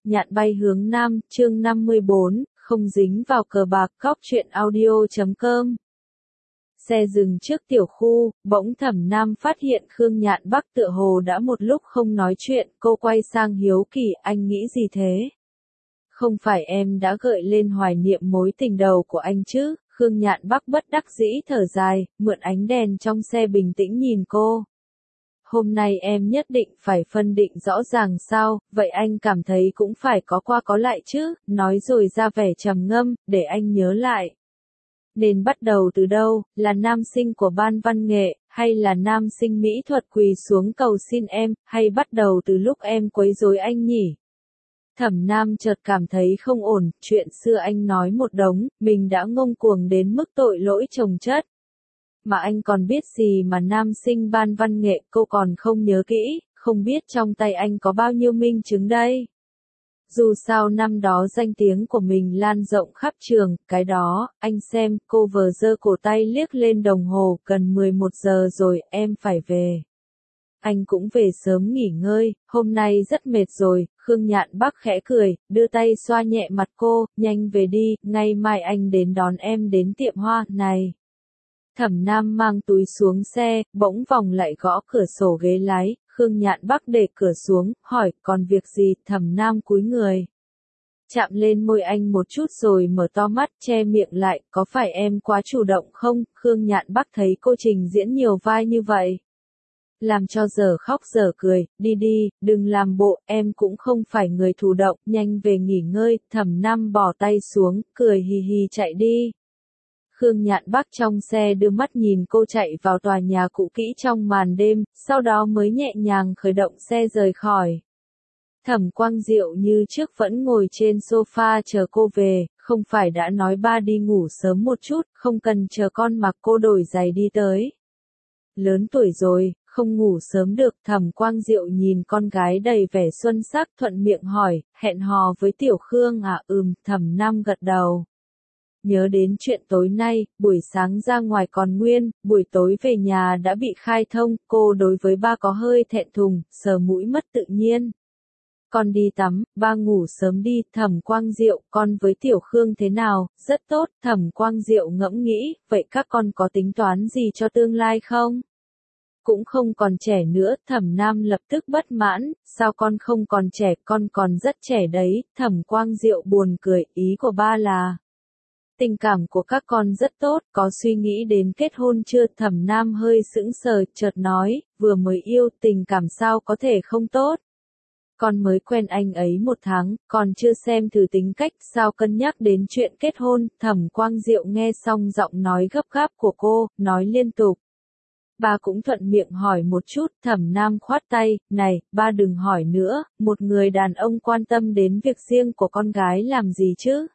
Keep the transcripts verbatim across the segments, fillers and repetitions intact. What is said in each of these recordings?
Nhạn bay hướng nam, chương năm mươi bốn, không dính vào cờ bạc. Cóc truyện audio chấm com. Xe dừng trước tiểu khu, bỗng Thẩm Nam phát hiện Khương Nhạn Bắc tựa hồ đã một lúc không nói chuyện, cô quay sang hiếu kỳ, anh nghĩ gì thế? Không phải em đã gợi lên hoài niệm mối tình đầu của anh chứ? Khương Nhạn Bắc bất đắc dĩ thở dài, mượn ánh đèn trong xe bình tĩnh nhìn cô. Hôm nay em nhất định phải phân định rõ ràng sao, vậy anh cảm thấy cũng phải có qua có lại chứ, nói rồi ra vẻ trầm ngâm, để anh nhớ lại. Nên bắt đầu từ đâu, là nam sinh của ban văn nghệ, hay là nam sinh mỹ thuật quỳ xuống cầu xin em, hay bắt đầu từ lúc em quấy rối anh nhỉ? Thẩm Nam chợt cảm thấy không ổn, chuyện xưa anh nói một đống, mình đã ngông cuồng đến mức tội lỗi chồng chất. Mà anh còn biết gì mà nam sinh ban văn nghệ, cô còn không nhớ kỹ, không biết trong tay anh có bao nhiêu minh chứng đây. Dù sao năm đó danh tiếng của mình lan rộng khắp trường, cái đó, anh xem, cô vờ giơ cổ tay liếc lên đồng hồ, gần mười một giờ rồi, em phải về. Anh cũng về sớm nghỉ ngơi, hôm nay rất mệt rồi, Khương Nhạn Bắc khẽ cười, đưa tay xoa nhẹ mặt cô, nhanh về đi, ngày mai anh đến đón em đến tiệm hoa, này. Thẩm Nam mang túi xuống xe, bỗng vòng lại gõ cửa sổ ghế lái, Khương Nhạn Bắc để cửa xuống, hỏi, còn việc gì? Thẩm Nam cúi người. Chạm lên môi anh một chút rồi mở to mắt, che miệng lại, có phải em quá chủ động không? Khương Nhạn Bắc thấy cô trình diễn nhiều vai như vậy. Làm cho giờ khóc giờ cười, đi đi, đừng làm bộ, em cũng không phải người thụ động, nhanh về nghỉ ngơi, Thẩm Nam bỏ tay xuống, cười hì hì chạy đi. Khương Nhạn Bắc trong xe đưa mắt nhìn cô chạy vào tòa nhà cũ kỹ trong màn đêm, sau đó mới nhẹ nhàng khởi động xe rời khỏi. Thẩm Quang Diệu như trước vẫn ngồi trên sofa chờ cô về, không phải đã nói ba đi ngủ sớm một chút, không cần chờ con mặc cô đổi giày đi tới. Lớn tuổi rồi, không ngủ sớm được, Thẩm Quang Diệu nhìn con gái đầy vẻ xuân sắc thuận miệng hỏi, hẹn hò với Tiểu Khương à? Ừm, Thẩm Nam gật đầu. Nhớ đến chuyện tối nay, buổi sáng ra ngoài còn nguyên, buổi tối về nhà đã bị khai thông, cô đối với ba có hơi thẹn thùng, sờ mũi mất tự nhiên. Con đi tắm, ba ngủ sớm đi, Thẩm Quang Diệu, con với Tiểu Khương thế nào? Rất tốt, Thẩm Quang Diệu ngẫm nghĩ, vậy các con có tính toán gì cho tương lai không? Cũng không còn trẻ nữa, Thẩm Nam lập tức bất mãn, sao con không còn trẻ, con còn rất trẻ đấy, Thẩm Quang Diệu buồn cười, ý của ba là... Tình cảm của các con rất tốt, có suy nghĩ đến kết hôn chưa? Thẩm Nam hơi sững sờ, chợt nói, vừa mới yêu, tình cảm sao có thể không tốt. Con mới quen anh ấy một tháng, còn chưa xem thử tính cách, sao cân nhắc đến chuyện kết hôn? Thẩm Quang Diệu nghe xong giọng nói gấp gáp của cô, nói liên tục. Ba cũng thuận miệng hỏi một chút, Thẩm Nam khoát tay, này, ba đừng hỏi nữa, một người đàn ông quan tâm đến việc riêng của con gái làm gì chứ?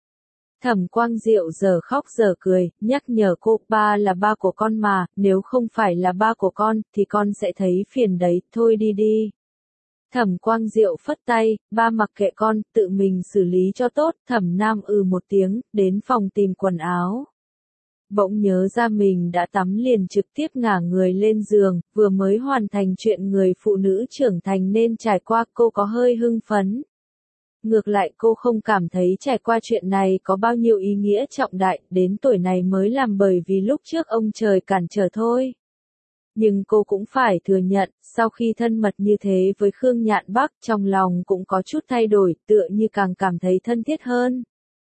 Thẩm Quang Diệu giờ khóc giờ cười, nhắc nhở cô, ba là ba của con mà, nếu không phải là ba của con, thì con sẽ thấy phiền đấy, thôi đi đi. Thẩm Quang Diệu phất tay, ba mặc kệ con, tự mình xử lý cho tốt, Thẩm Nam ừ một tiếng, đến phòng tìm quần áo. Bỗng nhớ ra mình đã tắm liền trực tiếp ngả người lên giường, vừa mới hoàn thành chuyện người phụ nữ trưởng thành nên trải qua, cô có hơi hưng phấn. Ngược lại cô không cảm thấy trải qua chuyện này có bao nhiêu ý nghĩa trọng đại, đến tuổi này mới làm bởi vì lúc trước ông trời cản trở thôi. Nhưng cô cũng phải thừa nhận, sau khi thân mật như thế với Khương Nhạn Bắc, trong lòng cũng có chút thay đổi, tựa như càng cảm thấy thân thiết hơn.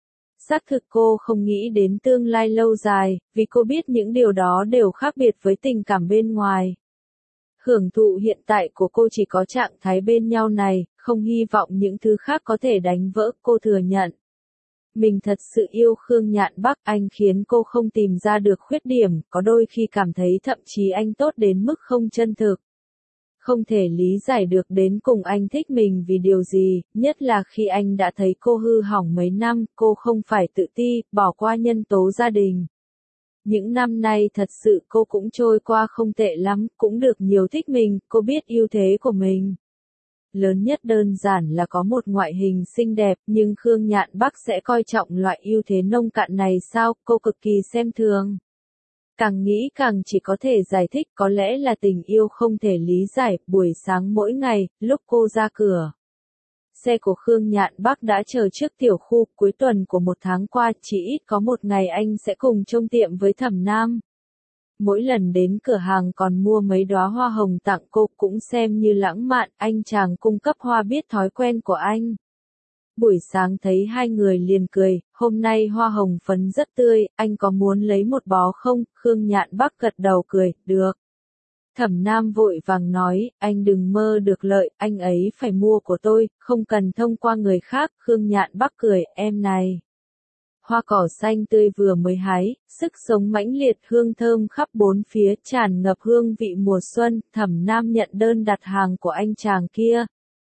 Xác thực cô không nghĩ đến tương lai lâu dài, vì cô biết những điều đó đều khác biệt với tình cảm bên ngoài. Hưởng thụ hiện tại của cô chỉ có trạng thái bên nhau này, không hy vọng những thứ khác có thể đánh vỡ, cô thừa nhận. Mình thật sự yêu Khương Nhạn Bắc, anh khiến cô không tìm ra được khuyết điểm, có đôi khi cảm thấy thậm chí anh tốt đến mức không chân thực. Không thể lý giải được đến cùng anh thích mình vì điều gì, nhất là khi anh đã thấy cô hư hỏng mấy năm, cô không phải tự ti, bỏ qua nhân tố gia đình. Những năm nay thật sự cô cũng trôi qua không tệ lắm, cũng được nhiều thích mình, cô biết ưu thế của mình. Lớn nhất đơn giản là có một ngoại hình xinh đẹp, nhưng Khương Nhạn Bắc sẽ coi trọng loại ưu thế nông cạn này sao, cô cực kỳ xem thường. Càng nghĩ càng chỉ có thể giải thích, có lẽ là tình yêu không thể lý giải, buổi sáng mỗi ngày, lúc cô ra cửa. xe của Khương Nhạn Bắc đã chờ trước tiểu khu, cuối tuần của một tháng qua, chỉ ít có một ngày anh sẽ cùng trông tiệm với Thẩm Nam. Mỗi lần đến cửa hàng còn mua mấy đóa hoa hồng tặng cô, cũng xem như lãng mạn, anh chàng cung cấp hoa biết thói quen của anh. Buổi sáng thấy hai người liền cười, hôm nay hoa hồng phấn rất tươi, anh có muốn lấy một bó không? Khương Nhạn Bắc gật đầu cười, được. Thẩm Nam vội vàng nói, anh đừng mơ được lợi, anh ấy phải mua của tôi, không cần thông qua người khác. Khương Nhạn Bắc cười, em này. Hoa cỏ xanh tươi vừa mới hái, sức sống mãnh liệt, hương thơm khắp bốn phía, tràn ngập hương vị mùa xuân. Thẩm Nam nhận đơn đặt hàng của anh chàng kia.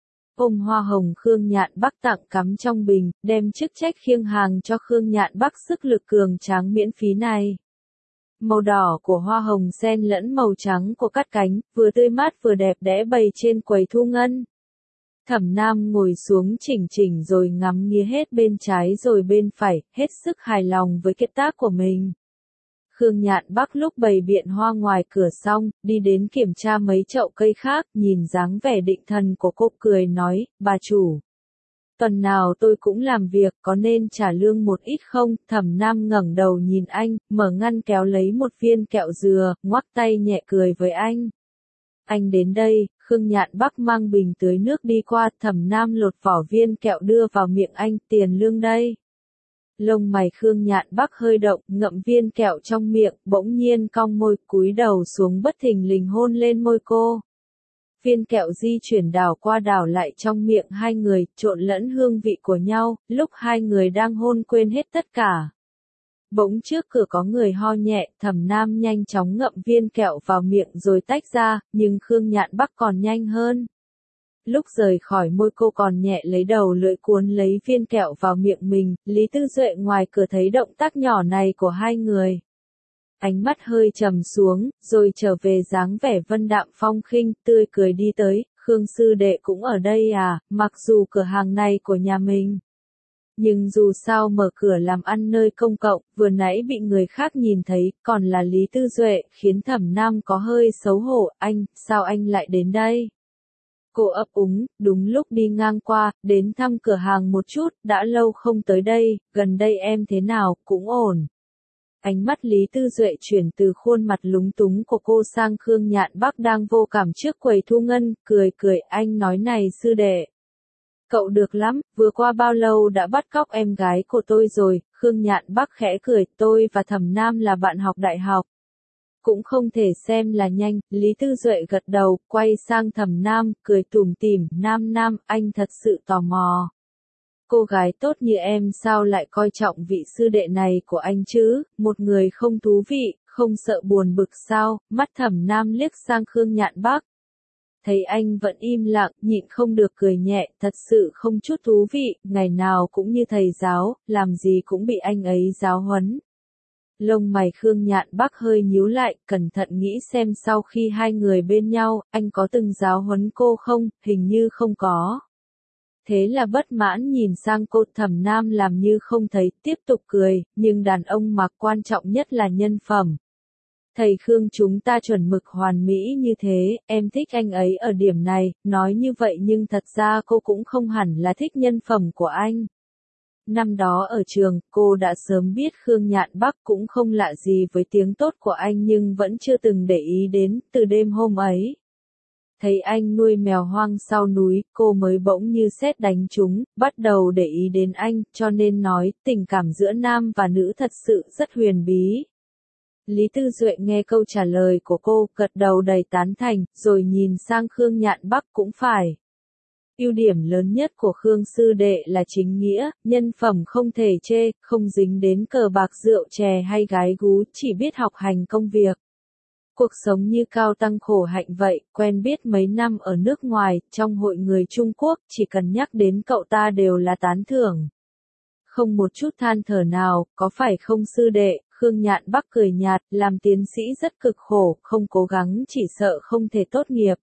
Ôm hoa hồng Khương Nhạn Bắc tặng cắm trong bình, đem chức trách khiêng hàng cho Khương Nhạn Bắc sức lực cường tráng miễn phí này. Màu đỏ của hoa hồng xen lẫn màu trắng của cắt cánh, vừa tươi mát vừa đẹp đẽ bày trên quầy thu ngân. Thẩm Nam ngồi xuống chỉnh chỉnh rồi ngắm nghía hết bên trái rồi bên phải, hết sức hài lòng với kết tác của mình. Khương Nhạn Bắc lúc bày biện hoa ngoài cửa xong, đi đến kiểm tra mấy chậu cây khác, nhìn dáng vẻ định thần của cô cười nói, bà chủ. Tuần nào tôi cũng làm việc, có nên trả lương một ít không? Thẩm Nam ngẩng đầu nhìn anh, mở ngăn kéo lấy một viên kẹo dừa, ngoắc tay nhẹ cười với anh. Anh đến đây, Khương Nhạn Bắc mang bình tưới nước đi qua, Thẩm Nam lột vỏ viên kẹo đưa vào miệng anh, tiền lương đây. Lông mày Khương Nhạn Bắc hơi động, ngậm viên kẹo trong miệng, bỗng nhiên cong môi, cúi đầu xuống bất thình lình hôn lên môi cô. Viên kẹo di chuyển đảo qua đảo lại trong miệng hai người, trộn lẫn hương vị của nhau, lúc hai người đang hôn quên hết tất cả. Bỗng trước cửa có người ho nhẹ, Thẩm Nam nhanh chóng ngậm viên kẹo vào miệng rồi tách ra, nhưng Khương Nhạn Bắc còn nhanh hơn. Lúc rời khỏi môi cô còn nhẹ lấy đầu lưỡi cuốn lấy viên kẹo vào miệng mình, Lý Tư Duệ ngoài cửa thấy động tác nhỏ này của hai người. Ánh mắt hơi trầm xuống, rồi trở về dáng vẻ vân đạm phong khinh, tươi cười đi tới, Khương sư đệ cũng ở đây à, mặc dù cửa hàng này của nhà mình. Nhưng dù sao mở cửa làm ăn nơi công cộng, vừa nãy bị người khác nhìn thấy, còn là Lý Tư Duệ, khiến Thẩm Nam có hơi xấu hổ, anh, sao anh lại đến đây? Cô ấp úng, đúng lúc đi ngang qua, đến thăm cửa hàng một chút, đã lâu không tới đây, gần đây em thế nào, cũng ổn. Ánh mắt Lý Tư Duệ chuyển từ khuôn mặt lúng túng của cô sang Khương Nhạn Bắc đang vô cảm trước quầy thu ngân, cười cười, anh nói này sư đệ. Cậu được lắm, vừa qua bao lâu đã bắt cóc em gái của tôi rồi? Khương Nhạn Bắc khẽ cười, tôi và Thẩm Nam là bạn học đại học. Cũng không thể xem là nhanh, Lý Tư Duệ gật đầu, quay sang Thẩm Nam, cười tủm tỉm, Nam Nam, anh thật sự tò mò. Cô gái tốt như em sao lại coi trọng vị sư đệ này của anh chứ, một người không thú vị, không sợ buồn bực sao? Mắt Thẩm Nam liếc sang Khương Nhạn Bắc. Thấy anh vẫn im lặng, nhịn không được cười nhẹ, thật sự không chút thú vị, ngày nào cũng như thầy giáo, làm gì cũng bị anh ấy giáo huấn. Lông mày Khương Nhạn Bắc hơi nhíu lại, cẩn thận nghĩ xem sau khi hai người bên nhau, anh có từng giáo huấn cô không, hình như không có. Thế là bất mãn nhìn sang cô, Thẩm Nam làm như không thấy, tiếp tục cười, nhưng đàn ông mà quan trọng nhất là nhân phẩm. Thầy Khương chúng ta chuẩn mực hoàn mỹ như thế, em thích anh ấy ở điểm này, nói như vậy nhưng thật ra cô cũng không hẳn là thích nhân phẩm của anh. Năm đó ở trường, cô đã sớm biết Khương Nhạn Bắc cũng không lạ gì với tiếng tốt của anh nhưng vẫn chưa từng để ý đến, từ đêm hôm ấy. Thấy anh nuôi mèo hoang sau núi, cô mới bỗng như sét đánh trúng, bắt đầu để ý đến anh, cho nên nói, tình cảm giữa nam và nữ thật sự rất huyền bí. Lý Tư Duệ nghe câu trả lời của cô, gật đầu đầy tán thành, rồi nhìn sang Khương Nhạn Bắc cũng phải. Ưu điểm lớn nhất của Khương sư đệ là chính nghĩa, nhân phẩm không thể chê, không dính đến cờ bạc rượu chè hay gái gú, chỉ biết học hành công việc. Cuộc sống như cao tăng khổ hạnh vậy, quen biết mấy năm ở nước ngoài, trong hội người Trung Quốc, chỉ cần nhắc đến cậu ta đều là tán thưởng. Không một chút than thở nào, có phải không sư đệ? Khương Nhạn Bắc cười nhạt, làm tiến sĩ rất cực khổ, không cố gắng chỉ sợ không thể tốt nghiệp.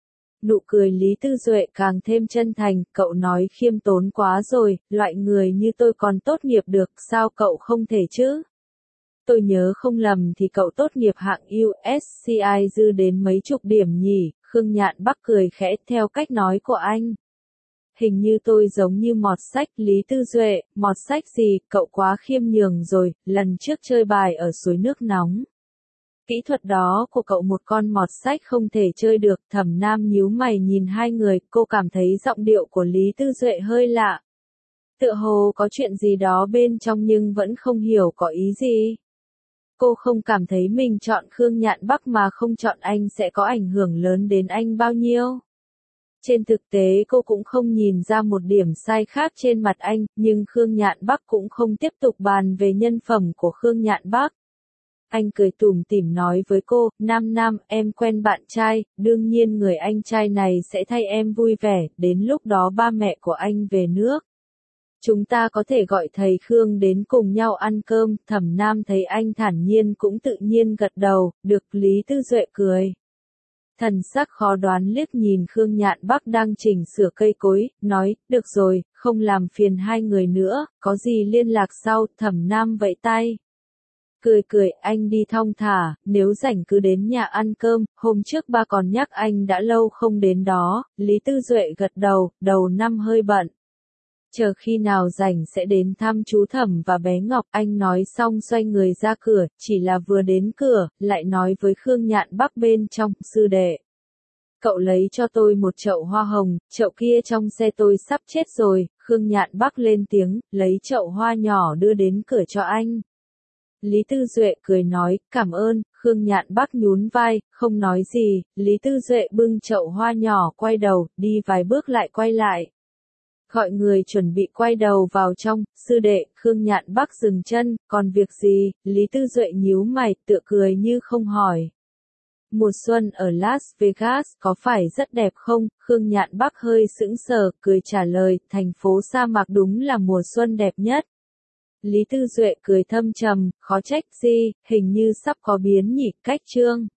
Nụ cười Lý Tư Duệ càng thêm chân thành, cậu nói khiêm tốn quá rồi, loại người như tôi còn tốt nghiệp được, sao cậu không thể chứ? Tôi nhớ không lầm thì cậu tốt nghiệp hạng u ét xê i dư đến mấy chục điểm nhỉ? Khương Nhạn Bắc cười khẽ theo cách nói của anh. hình như tôi giống như mọt sách. Lý Tư Duệ, mọt sách gì, cậu quá khiêm nhường rồi, lần trước chơi bài ở suối nước nóng. Kỹ thuật đó của cậu một con mọt sách không thể chơi được. Thẩm Nam nhíu mày nhìn hai người, cô cảm thấy giọng điệu của Lý Tư Duệ hơi lạ. Tựa hồ có chuyện gì đó bên trong nhưng vẫn không hiểu có ý gì. Cô không cảm thấy mình chọn Khương Nhạn Bắc mà không chọn anh sẽ có ảnh hưởng lớn đến anh bao nhiêu. Trên thực tế cô cũng không nhìn ra một điểm sai khác trên mặt anh, nhưng Khương Nhạn Bắc cũng không tiếp tục bàn về nhân phẩm của Khương Nhạn Bắc. Anh cười tủm tỉm nói với cô, Nam Nam, em quen bạn trai, đương nhiên người anh trai này sẽ thay em vui vẻ, đến lúc đó ba mẹ của anh về nước. Chúng ta có thể gọi thầy Khương đến cùng nhau ăn cơm. Thẩm Nam thấy anh thản nhiên cũng tự nhiên gật đầu, được. Lý Tư Duệ cười. Thần sắc khó đoán liếc nhìn Khương Nhạn Bắc đang chỉnh sửa cây cối, nói, được rồi, không làm phiền hai người nữa, có gì liên lạc sau. Thẩm Nam vẫy tay. Cười cười, anh đi thong thả, nếu rảnh cứ đến nhà ăn cơm, hôm trước ba còn nhắc anh đã lâu không đến đó. Lý Tư Duệ gật đầu, đầu năm hơi bận. Chờ khi nào rảnh sẽ đến thăm chú Thẩm và bé Ngọc. Anh nói xong xoay người ra cửa, chỉ là vừa đến cửa, lại nói với Khương Nhạn Bắc bên trong, sư đệ. Cậu lấy cho tôi một chậu hoa hồng, chậu kia trong xe tôi sắp chết rồi. Khương Nhạn Bắc lên tiếng, lấy chậu hoa nhỏ đưa đến cửa cho anh. Lý Tư Duệ cười nói, cảm ơn. Khương Nhạn Bắc nhún vai, không nói gì. Lý Tư Duệ bưng chậu hoa nhỏ quay đầu, đi vài bước lại quay lại. Gọi người chuẩn bị quay đầu vào trong. Sư đệ. Khương Nhạn Bắc dừng chân, còn việc gì? Lý Tư Duệ nhíu mày, tựa cười như không hỏi. Mùa xuân ở Las Vegas có phải rất đẹp không? Khương Nhạn Bắc hơi sững sờ, cười trả lời, thành phố sa mạc đúng là mùa xuân đẹp nhất. Lý Tư Duệ cười thâm trầm, khó trách gì, hình như sắp có biến nhỉ. Cách chương